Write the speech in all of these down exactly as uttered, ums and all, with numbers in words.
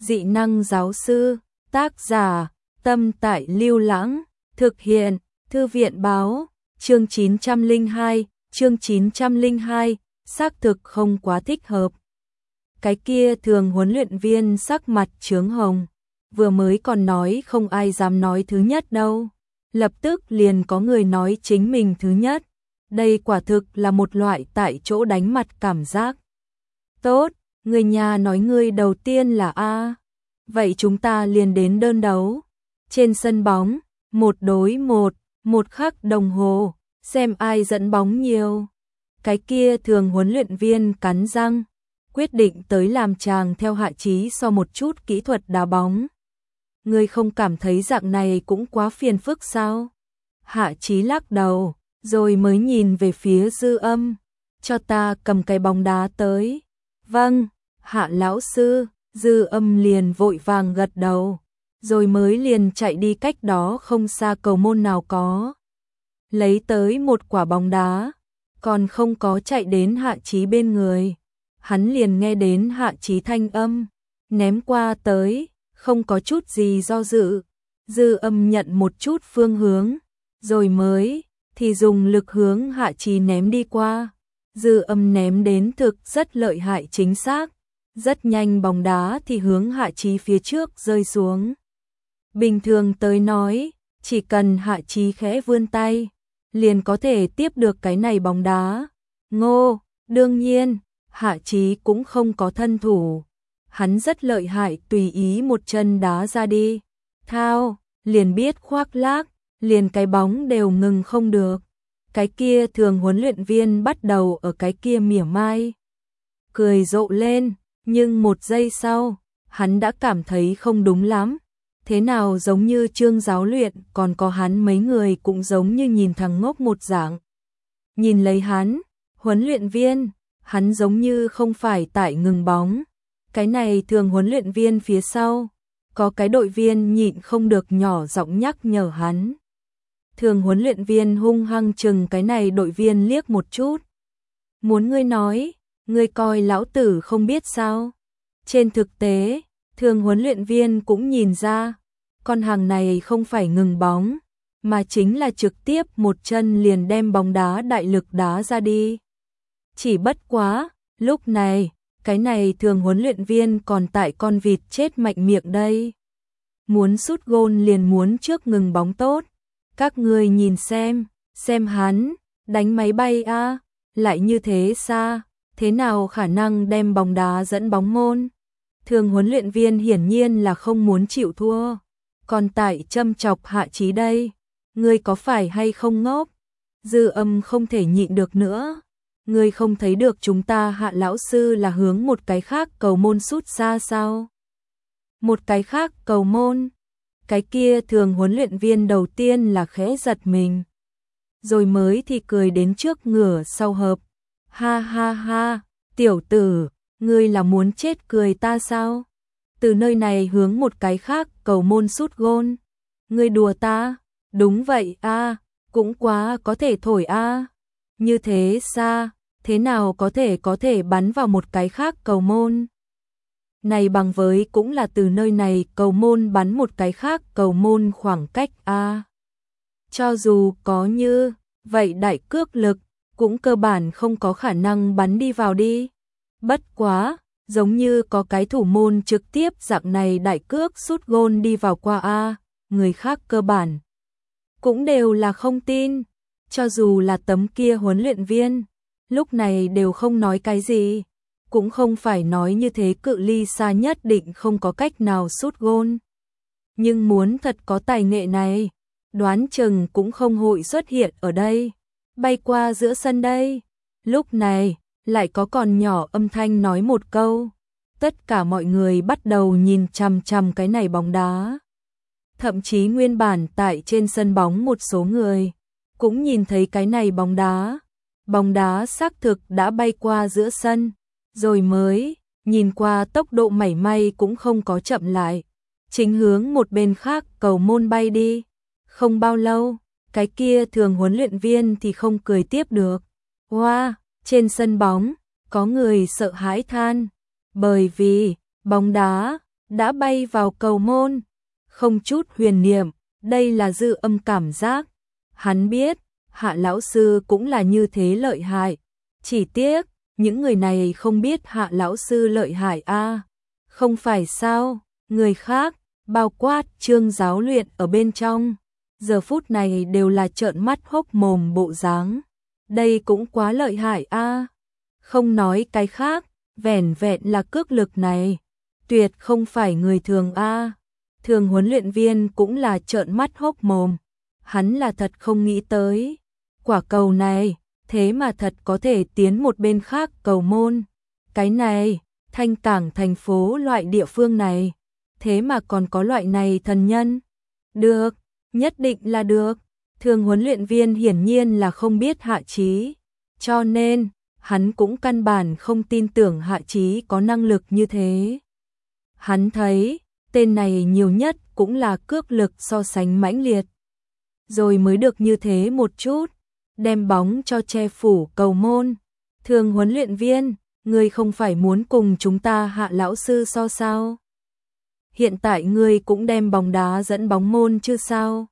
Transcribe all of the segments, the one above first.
Dị năng giáo sư, tác giả, Tâm Tại Lưu Lãng, thực hiện, Thư viện báo, chương chín trăm lẻ hai, chương chín trăm lẻ hai, xác thực không quá thích hợp. Cái kia thường huấn luyện viên sắc mặt chướng hồng, vừa mới còn nói không ai dám nói thứ nhất đâu, lập tức liền có người nói chính mình thứ nhất. Đây quả thực là một loại tại chỗ đánh mặt cảm giác. Tốt, người nhà nói ngươi đầu tiên là A. Vậy chúng ta liền đến đơn đấu. Trên sân bóng, một đối một, một khắc đồng hồ, xem ai dẫn bóng nhiều. Cái kia thường huấn luyện viên cắn răng, quyết định tới làm chàng theo Hạ Chí so một chút kỹ thuật đá bóng. Ngươi không cảm thấy dạng này cũng quá phiền phức sao? Hạ Chí lắc đầu, rồi mới nhìn về phía Dư Âm, cho ta cầm cái bóng đá tới. Vâng, Hạ lão sư. Dư Âm liền vội vàng gật đầu, rồi mới liền chạy đi cách đó không xa cầu môn nào có. Lấy tới một quả bóng đá, còn không có chạy đến Hạ Chí bên người. Hắn liền nghe đến Hạ Chí thanh âm, ném qua tới, không có chút gì do dự. Dư Âm nhận một chút phương hướng, rồi mới thì dùng lực hướng Hạ Chí ném đi qua. Dư Âm ném đến thực rất lợi hại chính xác. Rất nhanh bóng đá thì hướng Hạ Chí phía trước rơi xuống. Bình thường tới nói, chỉ cần Hạ Chí khẽ vươn tay, liền có thể tiếp được cái này bóng đá. Ngô, đương nhiên, Hạ Chí cũng không có thân thủ. Hắn rất lợi hại, tùy ý một chân đá ra đi. Thao, liền biết khoác lác, liền cái bóng đều ngừng không được. Cái kia thường huấn luyện viên bắt đầu ở cái kia mỉa mai, cười rộ lên. Nhưng một giây sau, hắn đã cảm thấy không đúng lắm. Thế nào giống như Trương giáo luyện, còn có hắn mấy người cũng giống như nhìn thằng ngốc một dạng. Nhìn lấy hắn, huấn luyện viên, hắn giống như không phải tại ngừng bóng. Cái này thường huấn luyện viên phía sau, có cái đội viên nhịn không được nhỏ giọng nhắc nhở hắn. Thường huấn luyện viên hung hăng chừng cái này đội viên liếc một chút. Muốn ngươi nói, ngươi coi lão tử không biết sao? Trên thực tế, thường huấn luyện viên cũng nhìn ra, con hàng này không phải ngừng bóng, mà chính là trực tiếp một chân liền đem bóng đá đại lực đá ra đi. Chỉ bất quá, lúc này, cái này thường huấn luyện viên còn tại con vịt chết mạnh miệng đây. Muốn sút gôn liền muốn trước ngừng bóng tốt. Các người nhìn xem, xem hắn, đánh máy bay a, à, lại như thế xa. Thế nào khả năng đem bóng đá dẫn bóng môn? Thường huấn luyện viên hiển nhiên là không muốn chịu thua. Còn tại châm chọc Hạ Chí đây, ngươi có phải hay không ngốc? Dư Âm không thể nhịn được nữa. Ngươi không thấy được chúng ta Hạ lão sư là hướng một cái khác cầu môn sút xa sao? Một cái khác cầu môn? Cái kia thường huấn luyện viên đầu tiên là khẽ giật mình, rồi mới thì cười đến trước ngửa sau hợp. Ha ha ha, tiểu tử, ngươi là muốn chết cười ta sao? Từ nơi này hướng một cái khác cầu môn sút gôn. Ngươi đùa ta? Đúng vậy a, à, cũng quá có thể thổi a. À. Như thế xa, thế nào có thể có thể bắn vào một cái khác cầu môn? Này bằng với cũng là từ nơi này cầu môn bắn một cái khác cầu môn khoảng cách a. À. Cho dù có như vậy đại cước lực, cũng cơ bản không có khả năng bắn đi vào đi. Bất quá, giống như có cái thủ môn trực tiếp dạng này đại cước sút gôn đi vào qua a, người khác cơ bản cũng đều là không tin. Cho dù là tấm kia huấn luyện viên, lúc này đều không nói cái gì, cũng không phải nói như thế cự ly xa nhất định không có cách nào sút gôn. Nhưng muốn thật có tài nghệ này, đoán chừng cũng không hội xuất hiện ở đây, bay qua giữa sân đây. Lúc này, lại có còn nhỏ âm thanh nói một câu. Tất cả mọi người bắt đầu nhìn chằm chằm cái này bóng đá. Thậm chí nguyên bản tại trên sân bóng một số người cũng nhìn thấy cái này bóng đá. Bóng đá xác thực đã bay qua giữa sân, rồi mới nhìn qua tốc độ mảy may cũng không có chậm lại, chính hướng một bên khác cầu môn bay đi. Không bao lâu, cái kia thường huấn luyện viên thì không cười tiếp được. Wow, trên sân bóng, có người sợ hãi than, bởi vì bóng đá đã bay vào cầu môn, không chút huyền niệm, đây là Dư Âm cảm giác. Hắn biết, Hạ lão sư cũng là như thế lợi hại, chỉ tiếc, những người này không biết Hạ lão sư lợi hại a. À. Không phải sao, người khác, bao quát Trương giáo luyện ở bên trong, giờ phút này đều là trợn mắt hốc mồm bộ dáng. Đây cũng quá lợi hại a. À. Không nói cái khác, vẻn vẹn là cước lực này, tuyệt không phải người thường a. À. Thường huấn luyện viên cũng là trợn mắt hốc mồm, hắn là thật không nghĩ tới, quả cầu này, thế mà thật có thể tiến một bên khác cầu môn. Cái này, Thanh Cảng thành phố loại địa phương này, thế mà còn có loại này thần nhân. Được, nhất định là được. Thường huấn luyện viên hiển nhiên là không biết Hạ Chí, cho nên, hắn cũng căn bản không tin tưởng Hạ Chí có năng lực như thế. Hắn thấy, tên này nhiều nhất cũng là cước lực so sánh mãnh liệt. Rồi mới được như thế một chút, đem bóng cho che phủ cầu môn. Thường huấn luyện viên, ngươi không phải muốn cùng chúng ta Hạ lão sư so sao? Hiện tại ngươi cũng đem bóng đá dẫn bóng môn chứ sao?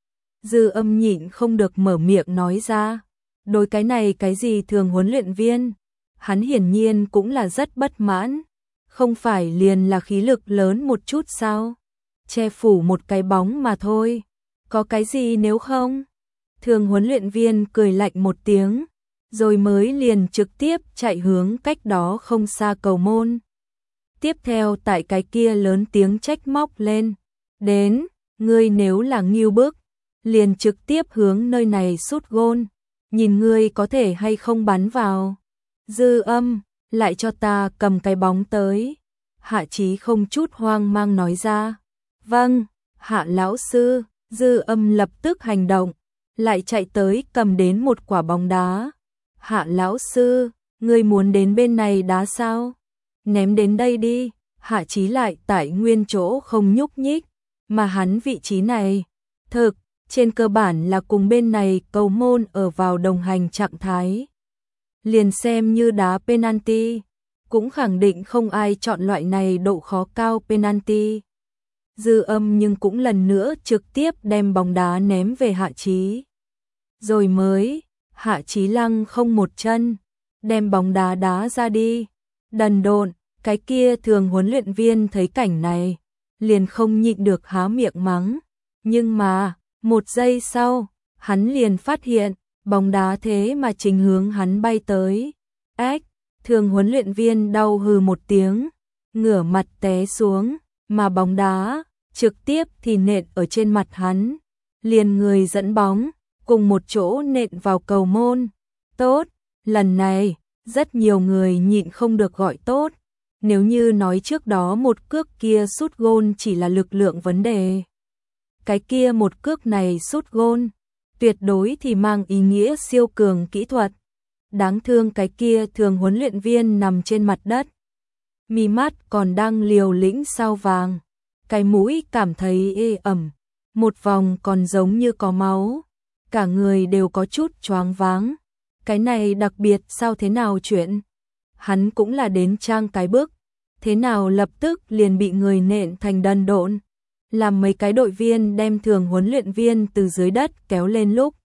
Dư Âm nhịn không được mở miệng nói ra. Đối cái này cái gì thường huấn luyện viên? Hắn hiển nhiên cũng là rất bất mãn. Không phải liền là khí lực lớn một chút sao? Che phủ một cái bóng mà thôi. Có cái gì nếu không? Thường huấn luyện viên cười lạnh một tiếng, rồi mới liền trực tiếp chạy hướng cách đó không xa cầu môn. Tiếp theo tại cái kia lớn tiếng trách móc lên. Đến, ngươi nếu là nghiêu bức, liền trực tiếp hướng nơi này sút gôn. Nhìn ngươi có thể hay không bắn vào. Dư Âm, lại cho ta cầm cái bóng tới. Hạ Chí không chút hoang mang nói ra. Vâng, Hạ lão sư. Dư Âm lập tức hành động, lại chạy tới cầm đến một quả bóng đá. Hạ lão sư, ngươi muốn đến bên này đá sao? Ném đến đây đi. Hạ Chí lại tại nguyên chỗ không nhúc nhích, mà hắn vị trí này, thực, trên cơ bản là cùng bên này cầu môn ở vào đồng hành trạng thái. Liền xem như đá penalty, cũng khẳng định không ai chọn loại này độ khó cao penalty. Dư Âm nhưng cũng lần nữa trực tiếp đem bóng đá ném về Hạ Chí. Rồi mới, Hạ Chí lăng không một chân, đem bóng đá đá ra đi. Đần độn, cái kia thường huấn luyện viên thấy cảnh này, liền không nhịn được há miệng mắng. Nhưng mà, một giây sau, hắn liền phát hiện, bóng đá thế mà chính hướng hắn bay tới. Ách, thường huấn luyện viên đau hừ một tiếng, ngửa mặt té xuống, mà bóng đá trực tiếp thì nện ở trên mặt hắn, liền người dẫn bóng, cùng một chỗ nện vào cầu môn. Tốt, lần này, rất nhiều người nhịn không được gọi tốt. Nếu như nói trước đó một cước kia sút gôn chỉ là lực lượng vấn đề, cái kia một cước này sút gôn, tuyệt đối thì mang ý nghĩa siêu cường kỹ thuật. Đáng thương cái kia thường huấn luyện viên nằm trên mặt đất, mi mắt còn đang liều lĩnh sao vàng, cái mũi cảm thấy ê ẩm, một vòng còn giống như có máu, cả người đều có chút choáng váng. Cái này đặc biệt sao thế nào chuyện? Hắn cũng là đến trang cái bước, thế nào lập tức liền bị người nện thành đần độn. Làm mấy cái đội viên đem thường huấn luyện viên từ dưới đất kéo lên lúc,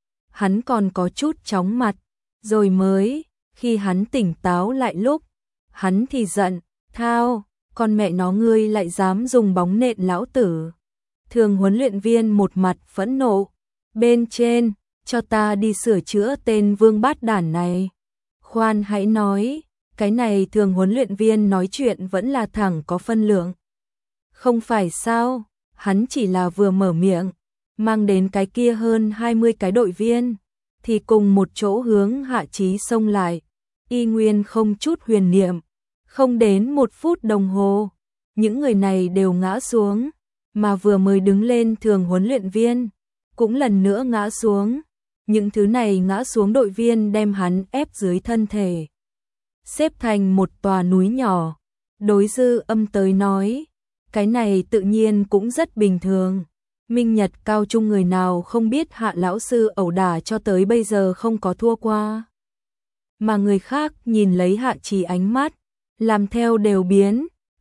hắn còn có chút chóng mặt, rồi mới, khi hắn tỉnh táo lại lúc, hắn thì giận, thao, con mẹ nó ngươi lại dám dùng bóng nện lão tử. Thường huấn luyện viên một mặt phẫn nộ, bên trên, cho ta đi sửa chữa tên vương bát đản này. Khoan hãy nói, cái này thường huấn luyện viên nói chuyện vẫn là thẳng có phân lượng. Không phải sao, hắn chỉ là vừa mở miệng, mang đến cái kia hơn hai mươi cái đội viên, thì cùng một chỗ hướng Hạ Chí xông lại, y nguyên không chút huyền niệm, không đến một phút đồng hồ, những người này đều ngã xuống, mà vừa mới đứng lên thường huấn luyện viên, cũng lần nữa ngã xuống, những thứ này ngã xuống đội viên đem hắn ép dưới thân thể, xếp thành một tòa núi nhỏ. Đối Dư Âm tới nói, cái này tự nhiên cũng rất bình thường. Minh Nhật cao trung người nào không biết Hạ lão sư ẩu đả cho tới bây giờ không có thua qua. Mà người khác nhìn lấy Hạ Chí ánh mắt, làm theo đều biến,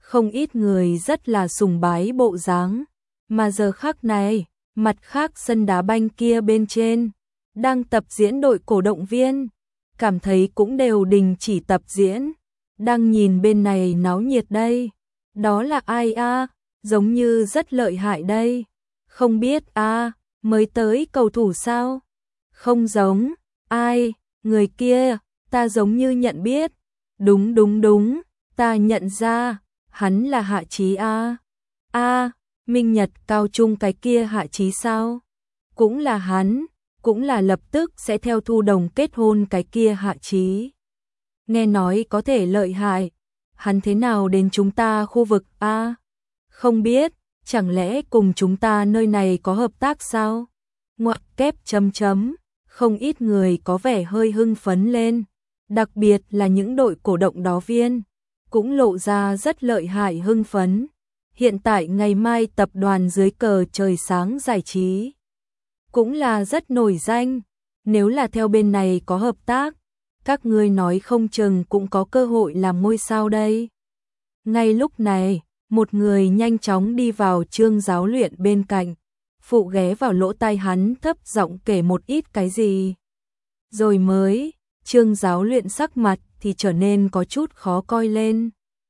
không ít người rất là sùng bái bộ dáng, mà giờ khắc này, mặt khác sân đá banh kia bên trên, đang tập diễn đội cổ động viên, cảm thấy cũng đều đình chỉ tập diễn, đang nhìn bên này náo nhiệt đây. Đó là ai a? Giống như rất lợi hại đây. Không biết a, mới tới cầu thủ sao? Không giống, ai, người kia, ta giống như nhận biết. Đúng đúng đúng, ta nhận ra, hắn là Hạ Chí a. A, Minh Nhật cao trung cái kia Hạ Chí sao? Cũng là hắn, cũng là lập tức sẽ theo Thu Đồng kết hôn cái kia Hạ Chí. Nghe nói có thể lợi hại, hắn thế nào đến chúng ta khu vực a? Không biết, chẳng lẽ cùng chúng ta nơi này có hợp tác sao? Ngoặc kép chấm chấm, không ít người có vẻ hơi hưng phấn lên, đặc biệt là những đội cổ động đó viên, cũng lộ ra rất lợi hại hưng phấn. Hiện tại ngày mai tập đoàn dưới cờ Trời Sáng Giải Trí cũng là rất nổi danh, nếu là theo bên này có hợp tác, các ngươi nói không chừng cũng có cơ hội làm ngôi sao đây. Ngay lúc này, một người nhanh chóng đi vào Trương Giáo Luyện bên cạnh, phụ ghé vào lỗ tai hắn thấp giọng kể một ít cái gì. Rồi mới, Trương Giáo Luyện sắc mặt thì trở nên có chút khó coi lên.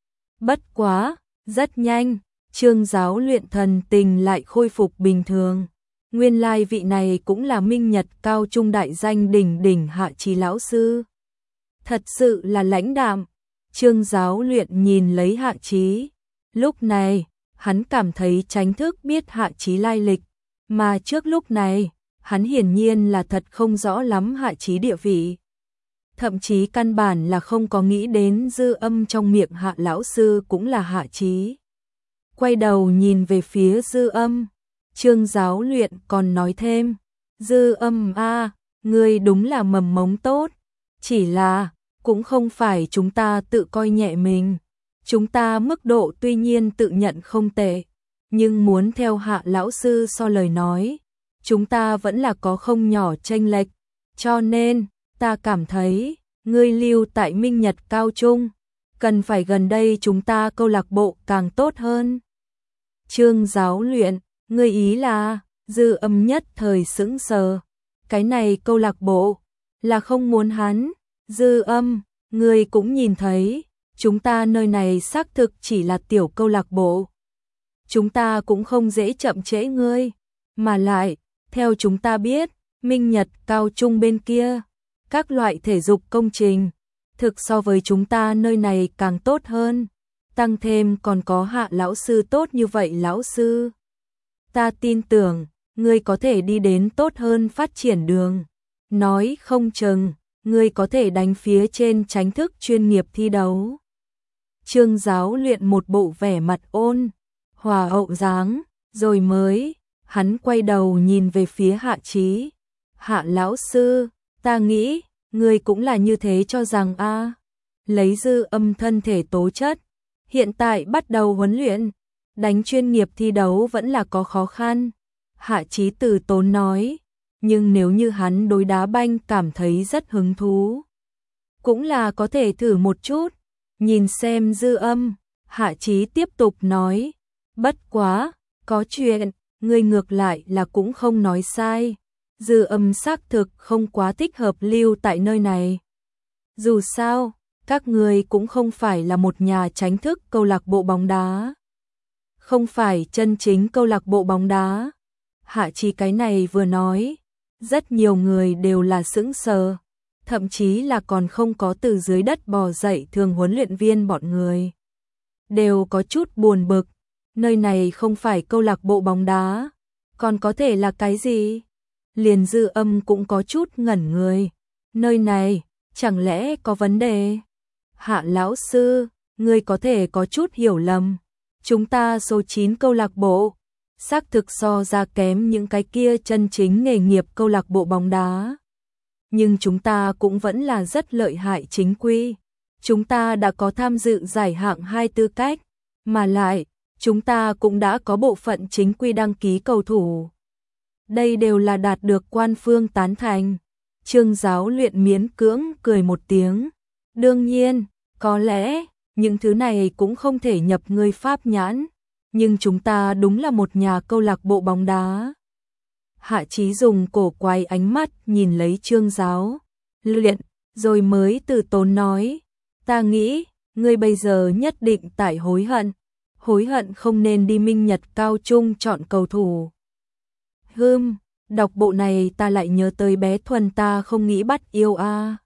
Bất quá, rất nhanh, Trương Giáo Luyện thần tình lại khôi phục bình thường. Nguyên lai vị này cũng là Minh Nhật cao trung đại danh đỉnh đỉnh Hạ Chí lão sư. Thật sự là lãnh đạm. Trương Giáo Luyện nhìn lấy Hạ Chí. Lúc này, hắn cảm thấy Chánh Thức biết Hạ Chí lai lịch, mà trước lúc này, hắn hiển nhiên là thật không rõ lắm Hạ Chí địa vị. Thậm chí căn bản là không có nghĩ đến Dư Âm trong miệng Hạ lão sư cũng là Hạ Chí. Quay đầu nhìn về phía Dư Âm, Trương Giáo Luyện còn nói thêm, Dư Âm a, ngươi đúng là mầm mống tốt, chỉ là, cũng không phải chúng ta tự coi nhẹ mình. Chúng ta mức độ tuy nhiên tự nhận không tệ, nhưng muốn theo Hạ lão sư so lời nói, chúng ta vẫn là có không nhỏ chênh lệch, cho nên, ta cảm thấy, ngươi lưu tại Minh Nhật cao trung, cần phải gần đây chúng ta câu lạc bộ càng tốt hơn. Trương Giáo Luyện, ngươi ý là, Dư Âm nhất thời sững sờ, cái này câu lạc bộ, là không muốn hắn. Dư Âm, ngươi cũng nhìn thấy, chúng ta nơi này xác thực chỉ là tiểu câu lạc bộ. Chúng ta cũng không dễ chậm trễ ngươi, mà lại, theo chúng ta biết, Minh Nhật cao trung bên kia, các loại thể dục công trình, thực so với chúng ta nơi này càng tốt hơn, tăng thêm còn có Hạ lão sư tốt như vậy lão sư. Ta tin tưởng, ngươi có thể đi đến tốt hơn phát triển đường, nói không chừng, ngươi có thể đánh phía trên Chánh Thức chuyên nghiệp thi đấu. Trương Giáo Luyện một bộ vẻ mặt ôn hòa hậu dáng, rồi mới, hắn quay đầu nhìn về phía Hạ Chí. Hạ lão sư, ta nghĩ, ngươi cũng là như thế cho rằng a. Lấy Dư Âm thân thể tố chất, hiện tại bắt đầu huấn luyện, đánh chuyên nghiệp thi đấu vẫn là có khó khăn. Hạ Chí từ tốn nói, nhưng nếu như hắn đối đá banh cảm thấy rất hứng thú, cũng là có thể thử một chút. Nhìn xem Dư Âm, Hạ Chí tiếp tục nói, bất quá, có chuyện, ngươi ngược lại là cũng không nói sai. Dư Âm xác thực không quá thích hợp lưu tại nơi này. Dù sao, các ngươi cũng không phải là một nhà Chánh Thức câu lạc bộ bóng đá. Không phải chân chính câu lạc bộ bóng đá. Hạ Chí cái này vừa nói, rất nhiều người đều là sững sờ, thậm chí là còn không có từ dưới đất bò dậy thường huấn luyện viên bọn người. Đều có chút buồn bực, nơi này không phải câu lạc bộ bóng đá, còn có thể là cái gì? Liền Dư Âm cũng có chút ngẩn người, nơi này, chẳng lẽ có vấn đề? Hạ lão sư, ngươi có thể có chút hiểu lầm, chúng ta số chín câu lạc bộ, xác thực so ra kém những cái kia chân chính nghề nghiệp câu lạc bộ bóng đá. Nhưng chúng ta cũng vẫn là rất lợi hại chính quy. Chúng ta đã có tham dự giải hạng hai tư cách, mà lại, chúng ta cũng đã có bộ phận chính quy đăng ký cầu thủ. Đây đều là đạt được quan phương tán thành. Trương Giáo Luyện miễn cưỡng cười một tiếng. Đương nhiên, có lẽ, những thứ này cũng không thể nhập ngươi pháp nhãn, nhưng chúng ta đúng là một nhà câu lạc bộ bóng đá. Hạ Chí dùng cổ quái ánh mắt nhìn lấy Trương Giáo luyện, rồi mới từ tốn nói, ta nghĩ, ngươi bây giờ nhất định tại hối hận, hối hận không nên đi Minh Nhật Cao Trung chọn cầu thủ. Hừm, đọc bộ này ta lại nhớ tới bé Thuần ta không nghĩ bắt yêu a.